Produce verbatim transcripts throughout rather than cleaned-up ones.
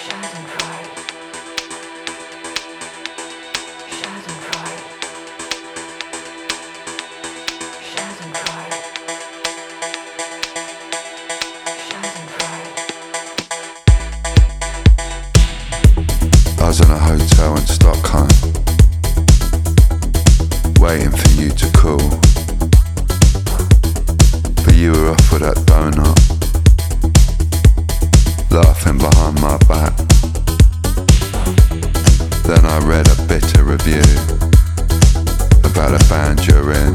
I was in a hotel in Stockholm, waiting for you to call. But you were off with that donut, laughing behind my back. Then I read a bitter review about a band you're in.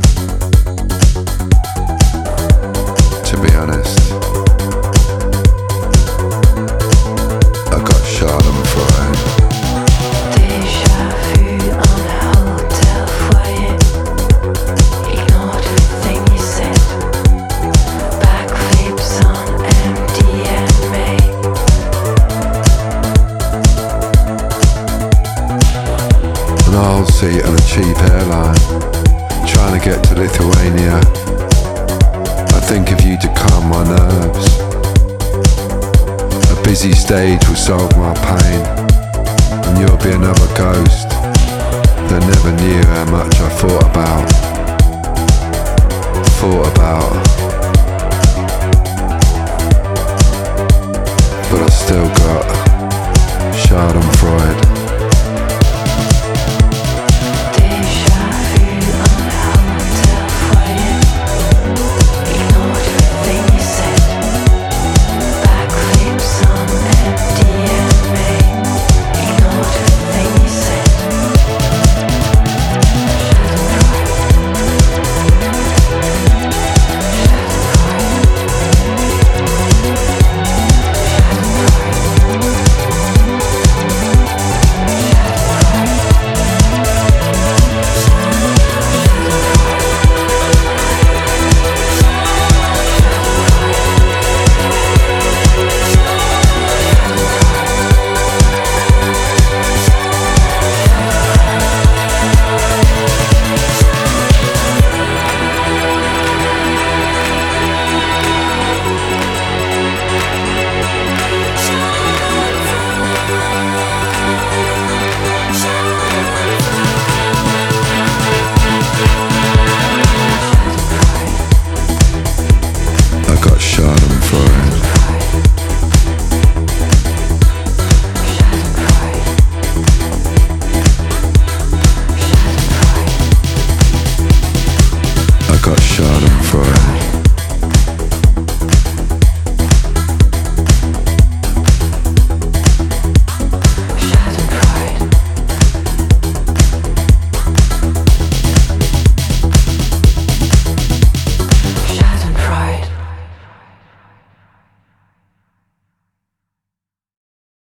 To be honest, I got Schadenfreude. I'll seat on a cheap airline, trying to get to Lithuania. I think of you to calm my nerves. A busy stage will solve my pain, and you'll be another ghost that never knew how much I thought about. Thought about. But I still got Schadenfreude. I got Schadenfreude.